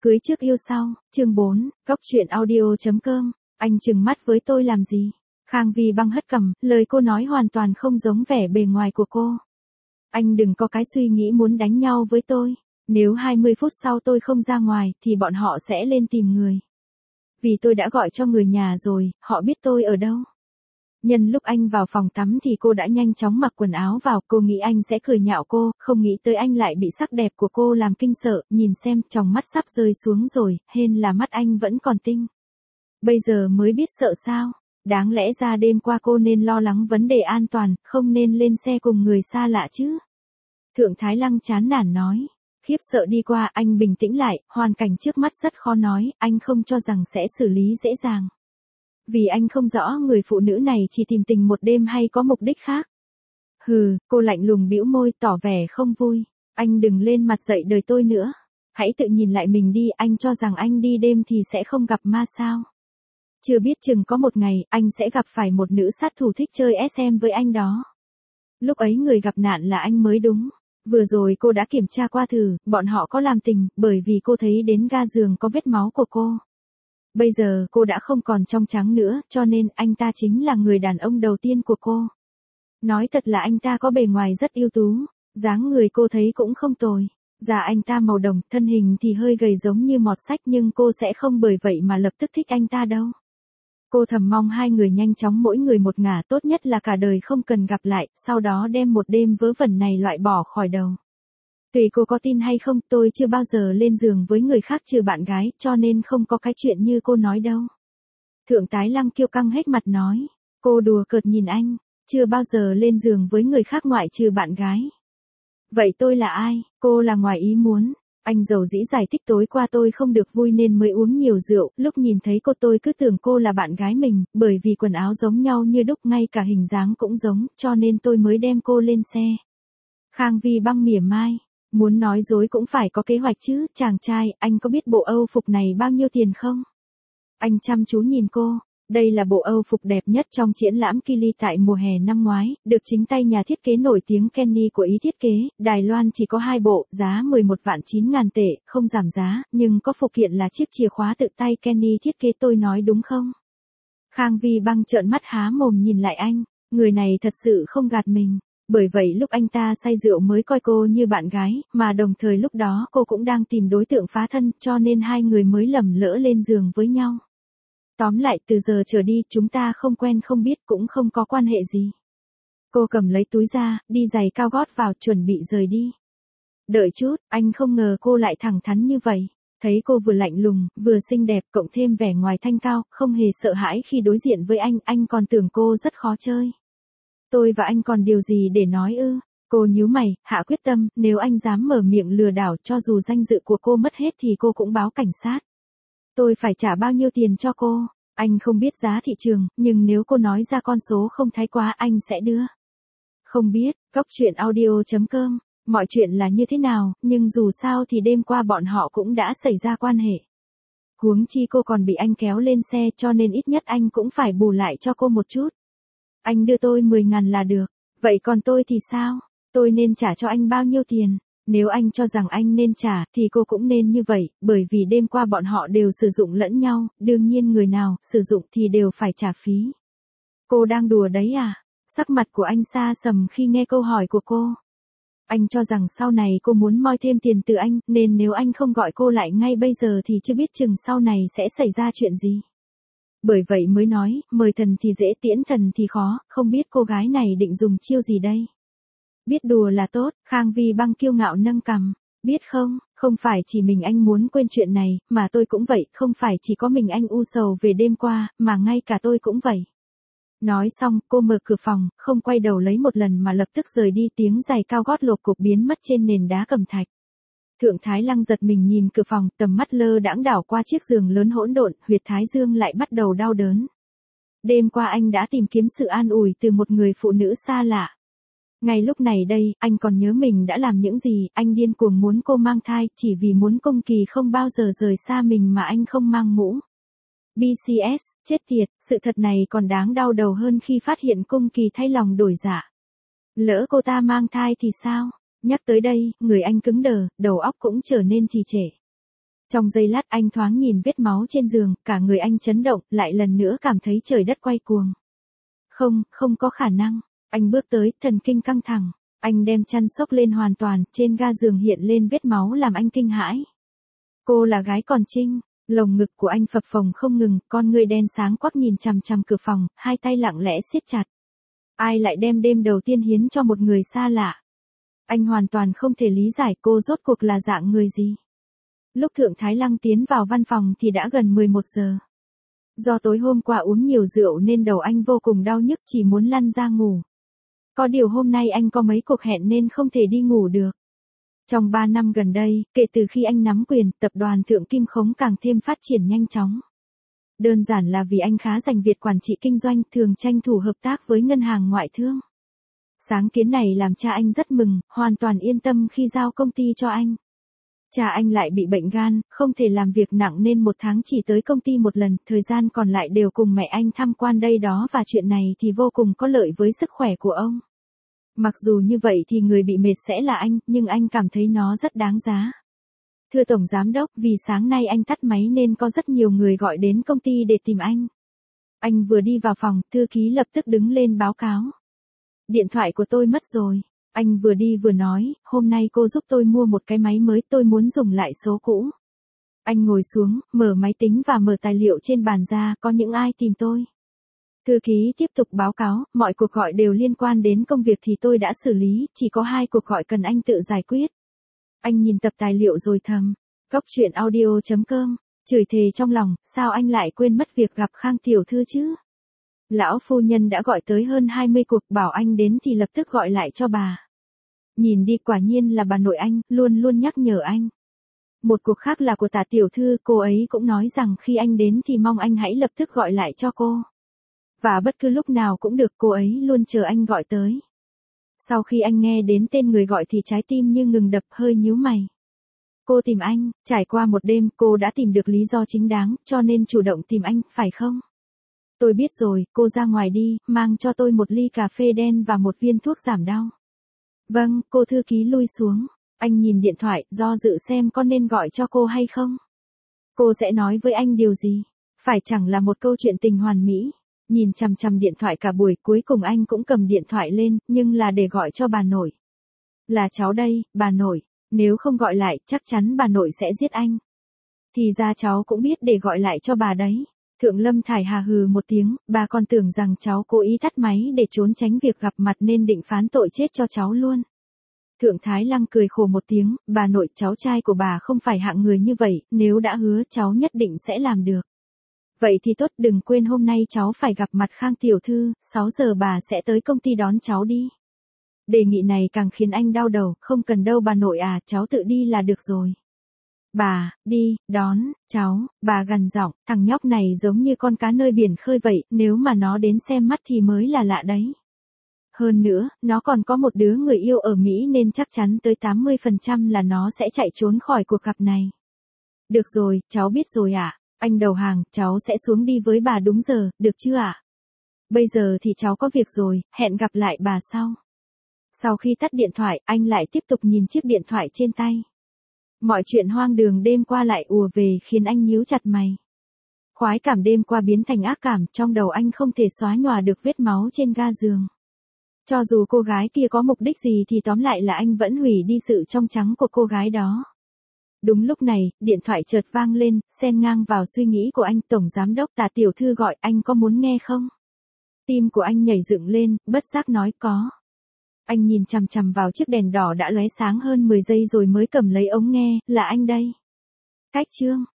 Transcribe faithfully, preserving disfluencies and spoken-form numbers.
Cưới trước yêu sau, chương bốn, góc truyện audio.com, anh trừng mắt với tôi làm gì? Khang Vi Băng hất cằm, lời cô nói hoàn toàn không giống vẻ bề ngoài của cô. Anh đừng có cái suy nghĩ muốn đánh nhau với tôi, nếu hai mươi phút sau tôi không ra ngoài thì bọn họ sẽ lên tìm người. Vì tôi đã gọi cho người nhà rồi, họ biết tôi ở đâu. Nhân lúc anh vào phòng tắm thì cô đã nhanh chóng mặc quần áo vào, cô nghĩ anh sẽ cười nhạo cô, không nghĩ tới anh lại bị sắc đẹp của cô làm kinh sợ, nhìn xem, tròng mắt sắp rơi xuống rồi, hên là mắt anh vẫn còn tinh. Bây giờ mới biết sợ sao, đáng lẽ ra đêm qua cô nên lo lắng vấn đề an toàn, không nên lên xe cùng người xa lạ chứ. Thượng Thái Lăng chán nản nói. Khiếp sợ đi qua, anh bình tĩnh lại, hoàn cảnh trước mắt rất khó nói, anh không cho rằng sẽ xử lý dễ dàng. Vì anh không rõ người phụ nữ này chỉ tìm tình một đêm hay có mục đích khác. Hừ, cô lạnh lùng bĩu môi tỏ vẻ không vui. Anh đừng lên mặt dạy đời tôi nữa. Hãy tự nhìn lại mình đi, anh cho rằng anh đi đêm thì sẽ không gặp ma sao. Chưa biết chừng có một ngày, anh sẽ gặp phải một nữ sát thủ thích chơi ét em với anh đó. Lúc ấy người gặp nạn là anh mới đúng. Vừa rồi cô đã kiểm tra qua thử, bọn họ có làm tình, bởi vì cô thấy đến ga giường có vết máu của cô. Bây giờ cô đã không còn trong trắng nữa, cho nên anh ta chính là người đàn ông đầu tiên của cô. Nói thật là anh ta có bề ngoài rất ưu tú, dáng người cô thấy cũng không tồi. Da anh ta màu đồng, thân hình thì hơi gầy giống như mọt sách nhưng cô sẽ không bởi vậy mà lập tức thích anh ta đâu. Cô thầm mong hai người nhanh chóng mỗi người một ngả, tốt nhất là cả đời không cần gặp lại, sau đó đem một đêm vớ vẩn này loại bỏ khỏi đầu. Tùy cô có tin hay không, tôi chưa bao giờ lên giường với người khác trừ bạn gái, cho nên không có cái chuyện như cô nói đâu. Thượng Thái Lăng kiêu căng hết mặt nói. Cô đùa cợt nhìn anh, chưa bao giờ lên giường với người khác ngoại trừ bạn gái. Vậy tôi là ai? Cô là ngoài ý muốn. Anh dầu dĩ giải thích tối qua tôi không được vui nên mới uống nhiều rượu, lúc nhìn thấy cô tôi cứ tưởng cô là bạn gái mình, bởi vì quần áo giống nhau như đúc, ngay cả hình dáng cũng giống, cho nên tôi mới đem cô lên xe. Khang Vi Băng mỉa mai. Muốn nói dối cũng phải có kế hoạch chứ, chàng trai, anh có biết bộ Âu phục này bao nhiêu tiền không? Anh chăm chú nhìn cô, đây là bộ Âu phục đẹp nhất trong triển lãm Kili tại mùa hè năm ngoái, được chính tay nhà thiết kế nổi tiếng Kenny của Ý thiết kế, Đài Loan chỉ có hai bộ, giá mười một vạn chín ngàn tệ, không giảm giá, nhưng có phụ kiện là chiếc chìa khóa tự tay Kenny thiết kế, tôi nói đúng không? Khang Vi Băng trợn mắt há mồm nhìn lại anh, người này thật sự không gạt mình. Bởi vậy lúc anh ta say rượu mới coi cô như bạn gái, mà đồng thời lúc đó cô cũng đang tìm đối tượng phá thân, cho nên hai người mới lầm lỡ lên giường với nhau. Tóm lại, từ giờ trở đi, chúng ta không quen không biết, cũng không có quan hệ gì. Cô cầm lấy túi ra, đi giày cao gót vào, chuẩn bị rời đi. Đợi chút, anh không ngờ cô lại thẳng thắn như vậy. Thấy cô vừa lạnh lùng, vừa xinh đẹp, cộng thêm vẻ ngoài thanh cao, không hề sợ hãi khi đối diện với anh, anh còn tưởng cô rất khó chơi. Tôi và anh còn điều gì để nói ư? Cô nhíu mày, hạ quyết tâm, nếu anh dám mở miệng lừa đảo, cho dù danh dự của cô mất hết thì cô cũng báo cảnh sát. Tôi phải trả bao nhiêu tiền cho cô? Anh không biết giá thị trường, nhưng nếu cô nói ra con số không thái quá anh sẽ đưa. Không biết, góc truyện audio.com, mọi chuyện là như thế nào, nhưng dù sao thì đêm qua bọn họ cũng đã xảy ra quan hệ. Huống chi cô còn bị anh kéo lên xe, cho nên ít nhất anh cũng phải bù lại cho cô một chút. Anh đưa tôi mười ngàn là được, vậy còn tôi thì sao? Tôi nên trả cho anh bao nhiêu tiền? Nếu anh cho rằng anh nên trả, thì cô cũng nên như vậy, bởi vì đêm qua bọn họ đều sử dụng lẫn nhau, đương nhiên người nào sử dụng thì đều phải trả phí. Cô đang đùa đấy à? Sắc mặt của anh xa sầm khi nghe câu hỏi của cô. Anh cho rằng sau này cô muốn moi thêm tiền từ anh, nên nếu anh không gọi cô lại ngay bây giờ thì chưa biết chừng sau này sẽ xảy ra chuyện gì. Bởi vậy mới nói, mời thần thì dễ tiễn thần thì khó, không biết cô gái này định dùng chiêu gì đây. Biết đùa là tốt, Khang Vi Băng kiêu ngạo nâng cằm. Biết không, không phải chỉ mình anh muốn quên chuyện này, mà tôi cũng vậy, không phải chỉ có mình anh u sầu về đêm qua, mà ngay cả tôi cũng vậy. Nói xong, cô mở cửa phòng, không quay đầu lấy một lần mà lập tức rời đi, tiếng giày cao gót lộp cộp biến mất trên nền đá cẩm thạch. Thượng Thái Lăng giật mình nhìn cửa phòng, tầm mắt lơ đãng đảo qua chiếc giường lớn hỗn độn, huyệt thái dương lại bắt đầu đau đớn. Đêm qua anh đã tìm kiếm sự an ủi từ một người phụ nữ xa lạ. Ngay lúc này đây, anh còn nhớ mình đã làm những gì, anh điên cuồng muốn cô mang thai, chỉ vì muốn Cung Kỳ không bao giờ rời xa mình mà anh không mang mũ. bê xê ét, chết tiệt, sự thật này còn đáng đau đầu hơn khi phát hiện Cung Kỳ thay lòng đổi dạ. Lỡ cô ta mang thai thì sao? Nhắc tới đây, người anh cứng đờ, đầu óc cũng trở nên trì trệ. Trong giây lát anh thoáng nhìn vết máu trên giường, cả người anh chấn động, lại lần nữa cảm thấy trời đất quay cuồng. Không, không có khả năng. Anh bước tới, thần kinh căng thẳng. Anh đem chăn xốc lên hoàn toàn, trên ga giường hiện lên vết máu làm anh kinh hãi. Cô là gái còn trinh. Lồng ngực của anh phập phồng không ngừng, con người đen sáng quắc nhìn chằm chằm cửa phòng, hai tay lặng lẽ siết chặt. Ai lại đem đêm đầu tiên hiến cho một người xa lạ? Anh hoàn toàn không thể lý giải cô rốt cuộc là dạng người gì. Lúc Thượng Thái Lăng tiến vào văn phòng thì đã gần mười một giờ. Do tối hôm qua uống nhiều rượu nên đầu anh vô cùng đau nhức, chỉ muốn lăn ra ngủ. Có điều hôm nay anh có mấy cuộc hẹn nên không thể đi ngủ được. Trong ba năm gần đây, kể từ khi anh nắm quyền, tập đoàn Thượng Kim Khống càng thêm phát triển nhanh chóng. Đơn giản là vì anh khá giành việc quản trị kinh doanh, thường tranh thủ hợp tác với ngân hàng ngoại thương. Sáng kiến này làm cha anh rất mừng, hoàn toàn yên tâm khi giao công ty cho anh. Cha anh lại bị bệnh gan, không thể làm việc nặng nên một tháng chỉ tới công ty một lần, thời gian còn lại đều cùng mẹ anh tham quan đây đó, và chuyện này thì vô cùng có lợi với sức khỏe của ông. Mặc dù như vậy thì người bị mệt sẽ là anh, nhưng anh cảm thấy nó rất đáng giá. Thưa Tổng Giám Đốc, vì sáng nay anh tắt máy nên có rất nhiều người gọi đến công ty để tìm anh. Anh vừa đi vào phòng, thư ký lập tức đứng lên báo cáo. Điện thoại của tôi mất rồi. Anh vừa đi vừa nói, hôm nay cô giúp tôi mua một cái máy mới, tôi muốn dùng lại số cũ. Anh ngồi xuống, mở máy tính và mở tài liệu trên bàn ra, có những ai tìm tôi. Thư ký tiếp tục báo cáo, mọi cuộc gọi đều liên quan đến công việc thì tôi đã xử lý, chỉ có hai cuộc gọi cần anh tự giải quyết. Anh nhìn tập tài liệu rồi thầm, Cóc truyện audio chấm com, chửi thề trong lòng, sao anh lại quên mất việc gặp Khang tiểu thư chứ? Lão phu nhân đã gọi tới hơn hai mươi cuộc, bảo anh đến thì lập tức gọi lại cho bà. Nhìn đi, quả nhiên là bà nội anh, luôn luôn nhắc nhở anh. Một cuộc khác là của Tả tiểu thư, cô ấy cũng nói rằng khi anh đến thì mong anh hãy lập tức gọi lại cho cô. Và bất cứ lúc nào cũng được, cô ấy luôn chờ anh gọi tới. Sau khi anh nghe đến tên người gọi thì trái tim như ngừng đập, hơi nhíu mày. Cô tìm anh, trải qua một đêm cô đã tìm được lý do chính đáng, cho nên chủ động tìm anh, phải không? Tôi biết rồi, cô ra ngoài đi, mang cho tôi một ly cà phê đen và một viên thuốc giảm đau. Vâng, cô thư ký lui xuống. Anh nhìn điện thoại, do dự xem có nên gọi cho cô hay không. Cô sẽ nói với anh điều gì? Phải chẳng là một câu chuyện tình hoàn mỹ. Nhìn chằm chằm điện thoại cả buổi, cuối cùng anh cũng cầm điện thoại lên, nhưng là để gọi cho bà nội. Là cháu đây, bà nội. Nếu không gọi lại, chắc chắn bà nội sẽ giết anh. Thì ra cháu cũng biết để gọi lại cho bà đấy. Thượng Lâm Thải Hà hừ một tiếng, bà còn tưởng rằng cháu cố ý tắt máy để trốn tránh việc gặp mặt nên định phán tội chết cho cháu luôn. Thượng Thái Lăng cười khổ một tiếng, bà nội, cháu trai của bà không phải hạng người như vậy, nếu đã hứa cháu nhất định sẽ làm được. Vậy thì tốt, đừng quên hôm nay cháu phải gặp mặt Khang tiểu thư, sáu giờ bà sẽ tới công ty đón cháu đi. Đề nghị này càng khiến anh đau đầu, không cần đâu bà nội à, cháu tự đi là được rồi. Bà, đi, đón, cháu, bà gằn giọng, thằng nhóc này giống như con cá nơi biển khơi vậy, nếu mà nó đến xem mắt thì mới là lạ đấy. Hơn nữa, nó còn có một đứa người yêu ở Mỹ nên chắc chắn tới tám mươi phần trăm là nó sẽ chạy trốn khỏi cuộc gặp này. Được rồi, cháu biết rồi ạ. À. Anh đầu hàng, cháu sẽ xuống đi với bà đúng giờ, được chưa ạ? À? Bây giờ thì cháu có việc rồi, hẹn gặp lại bà sau. Sau khi tắt điện thoại, anh lại tiếp tục nhìn chiếc điện thoại trên tay. Mọi chuyện hoang đường đêm qua lại ùa về khiến anh nhíu chặt mày. Khoái cảm đêm qua biến thành ác cảm, trong đầu anh không thể xóa nhòa được vết máu trên ga giường. Cho dù cô gái kia có mục đích gì thì tóm lại là anh vẫn hủy đi sự trong trắng của cô gái đó. Đúng lúc này, điện thoại chợt vang lên, xen ngang vào suy nghĩ của anh. Tổng Giám Đốc Tả tiểu thư gọi, anh có muốn nghe không? Tim của anh nhảy dựng lên, bất giác nói có. Anh nhìn chằm chằm vào chiếc đèn đỏ đã lóe sáng hơn mười giây rồi mới cầm lấy ống nghe, là anh đây. Cách chương